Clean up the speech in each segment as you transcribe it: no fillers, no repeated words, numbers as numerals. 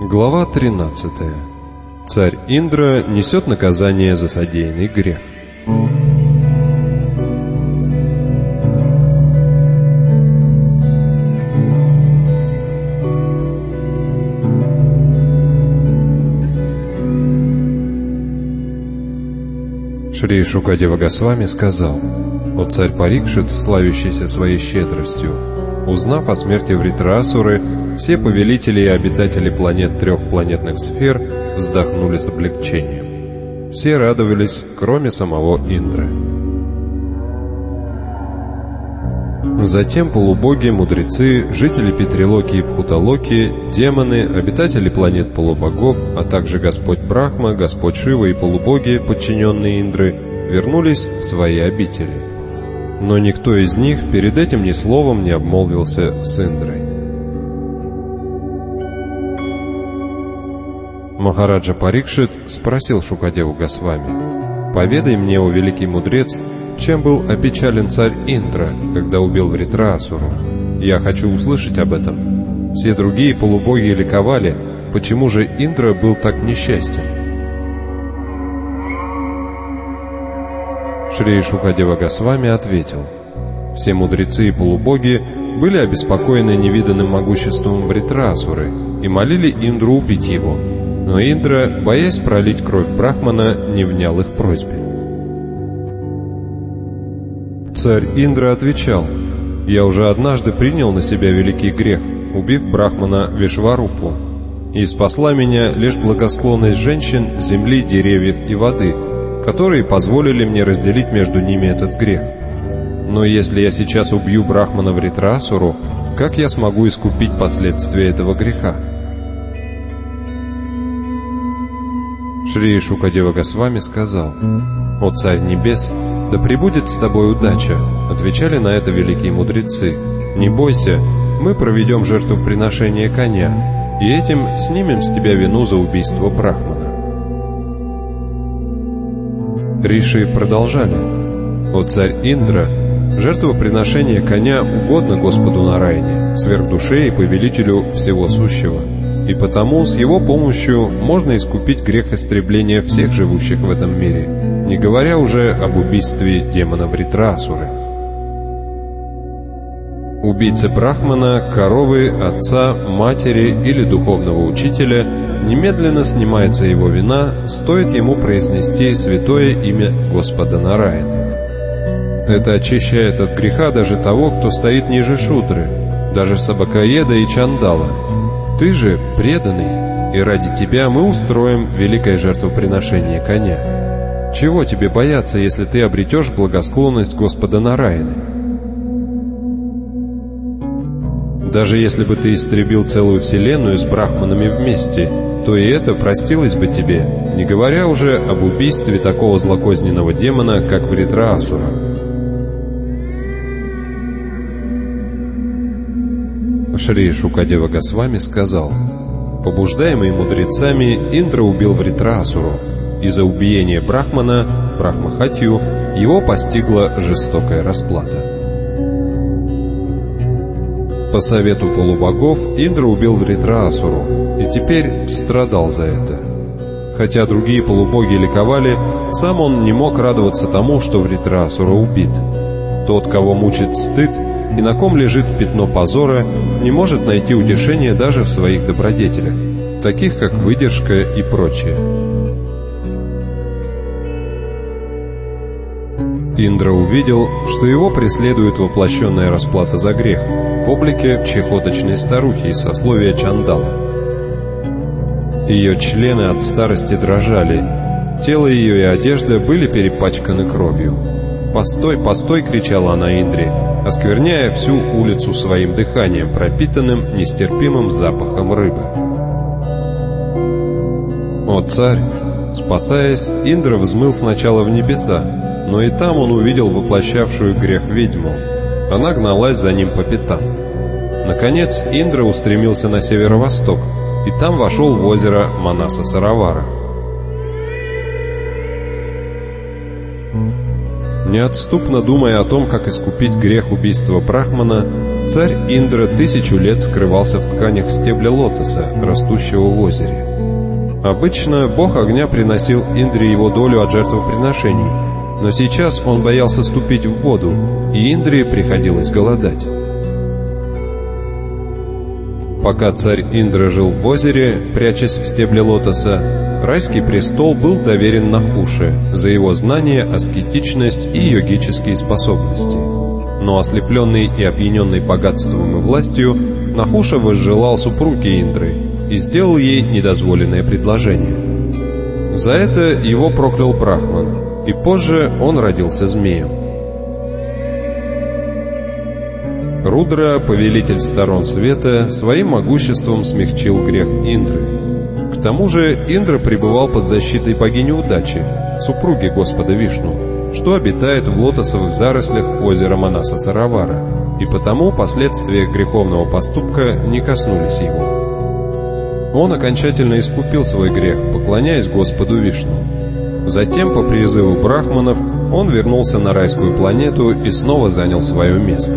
Глава 13. Царь Индра несет наказание за содеянный грех. Шри Шукадева Госвами сказал: «О царь Парикшит, славящийся своей щедростью, узнав о смерти Вритрасуры, все повелители и обитатели планет трех планетных сфер вздохнули с облегчением. Все радовались, кроме самого Индры. Затем полубоги, мудрецы, жители Питрилоки и Пхуталоки, демоны, обитатели планет полубогов, а также Господь Брахма, Господь Шива и полубоги, подчиненные Индры, вернулись в свои обители. Но никто из них перед этим ни словом не обмолвился с Индрой. Махараджа Парикшит спросил Шукадеву Госвами: «Поведай мне, о великий мудрец, чем был опечален царь Индра, когда убил Вритрасуру? Я хочу услышать об этом. Все другие полубоги ликовали, почему же Индра был так несчастен?» Шри Шукадева Госвами ответил: «Все мудрецы и полубоги были обеспокоены невиданным могуществом Вритрасуры и молили Индру убить его, но Индра, боясь пролить кровь Брахмана, не внял их просьбе». Царь Индра отвечал: «Я уже однажды принял на себя великий грех, убив Брахмана Вишварупу, и спасла меня лишь благосклонность женщин, земли, деревьев и воды, которые позволили мне разделить между ними этот грех. Но если я сейчас убью Брахмана Вритрасуру, как я смогу искупить последствия этого греха?» Шри Шукадева Госвами сказал: «О царь небес, да пребудет с тобой удача», — отвечали на это великие мудрецы. «Не бойся, мы проведем жертвоприношение коня, и этим снимем с тебя вину за убийство Брахмана». Риши продолжали: «О царь Индра, жертвоприношение коня угодно Господу Нараяне, сверхдуше и повелителю всего сущего, и потому с его помощью можно искупить грех истребления всех живущих в этом мире, не говоря уже об убийстве демона Вритрасуры. Убийца Брахмана, коровы, отца, матери или духовного учителя немедленно снимается его вина, стоит ему произнести святое имя Господа Нараяна. Это очищает от греха даже того, кто стоит ниже Шудры, даже Сабакаеда и Чандала. Ты же преданный, и ради тебя мы устроим великое жертвоприношение коня. Чего тебе бояться, если ты обретешь благосклонность Господа Нараяны? Даже если бы ты истребил целую вселенную с брахманами вместе, то и это простилось бы тебе, не говоря уже об убийстве такого злокозненного демона, как Вритрасура». Шри Шукадева Госвами сказал: «Побуждаемый мудрецами, Индра убил Вритрасуру, и за убиение Брахмана, Брахмахатью, его постигла жестокая расплата. По совету полубогов Индра убил Вритрасуру и теперь страдал за это. Хотя другие полубоги ликовали, сам он не мог радоваться тому, что Вритрасура убит. Тот, кого мучит стыд и на ком лежит пятно позора, не может найти утешения даже в своих добродетелях, таких как выдержка и прочее. Индра увидел, что его преследует воплощенная расплата за грех в облике чехоточной старухи из сословия Чандалов. Ее члены от старости дрожали, тело ее и одежда были перепачканы кровью. «Постой, постой!» — кричала она Индре, оскверняя всю улицу своим дыханием, пропитанным нестерпимым запахом рыбы. «О царь!» Спасаясь, Индра взмыл сначала в небеса, но и там он увидел воплощавшую грех ведьму. Она гналась за ним по пятам. Наконец Индра устремился на северо-восток, и там вошел в озеро Манаса-Саравара. Неотступно думая о том, как искупить грех убийства Брахмана, Царь Индра 1000 лет скрывался в тканях стебля лотоса, растущего в озере. Обычно бог огня приносил Индре его долю от жертвоприношений, но сейчас он боялся ступить в воду, и Индре приходилось голодать. Пока царь Индра жил в озере, прячась в стебле лотоса, райский престол был доверен Нахуше за его знания, аскетичность и йогические способности. Но ослепленный и опьяненный богатством и властью, Нахуша возжелал супруги Индры и сделал ей недозволенное предложение. За это его проклял Брахман, и позже он родился змеем. Рудра, повелитель сторон света, своим могуществом смягчил грех Индры. К тому же Индра пребывал под защитой богини удачи, супруги Господа Вишну, что обитает в лотосовых зарослях озера Манаса-Саравара, и потому последствия греховного поступка не коснулись его. Он окончательно искупил свой грех, поклоняясь Господу Вишну. Затем, по призыву брахманов, он вернулся на райскую планету и снова занял свое место.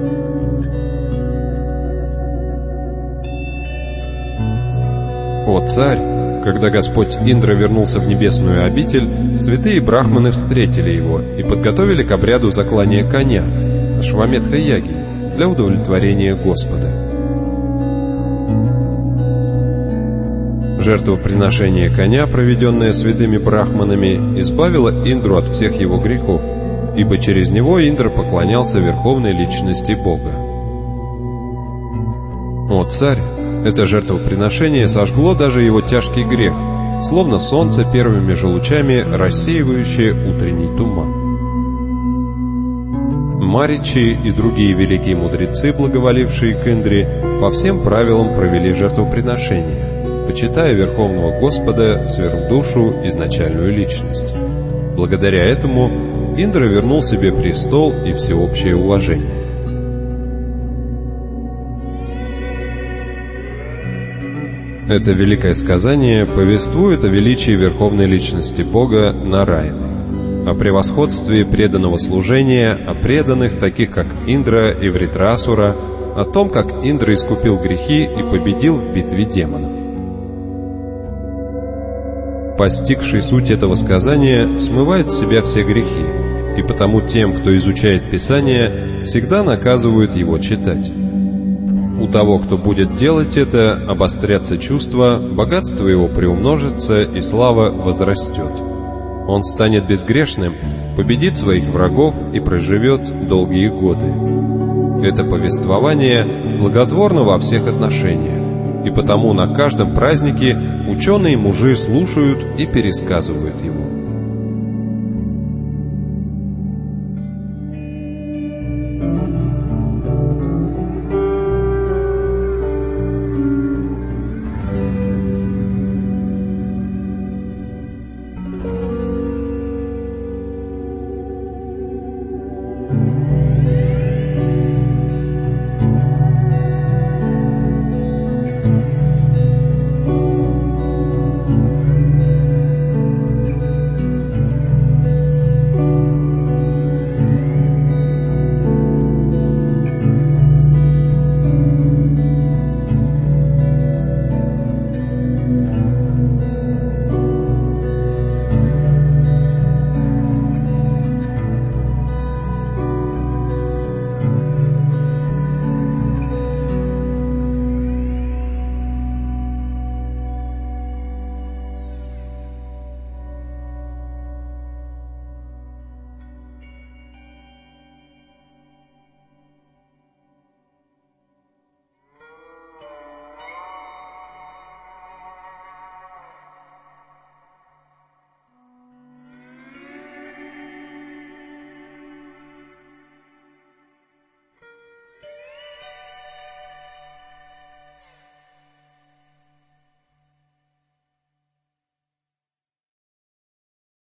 «О царь!» Когда Господь Индра вернулся в небесную обитель, святые брахманы встретили его и подготовили к обряду заклания коня, Ашвамедха-яги, для удовлетворения Господа. Жертвоприношение коня, проведенное святыми брахманами, избавило Индру от всех его грехов, ибо через него Индра поклонялся верховной личности Бога. «О царь!» Это жертвоприношение сожгло даже его тяжкий грех, словно солнце первыми же лучами, рассеивающее утренний туман. Маричи и другие великие мудрецы, благоволившие к Индре, по всем правилам провели жертвоприношение, почитая Верховного Господа, сверхдушу, изначальную личность. Благодаря этому Индра вернул себе престол и всеобщее уважение. Это великое сказание повествует о величии верховной личности Бога Нараяны, о превосходстве преданного служения, о преданных, таких как Индра и Вритрасура, о том, как Индра искупил грехи и победил в битве демонов. Постигший суть этого сказания смывает с себя все грехи, и потому тем, кто изучает Писание, всегда наказывают его читать. У того, кто будет делать это, обострятся чувства, богатство его приумножится и слава возрастет. Он станет безгрешным, победит своих врагов и проживет долгие годы. Это повествование благотворно во всех отношениях, и потому на каждом празднике ученые мужи слушают и пересказывают его.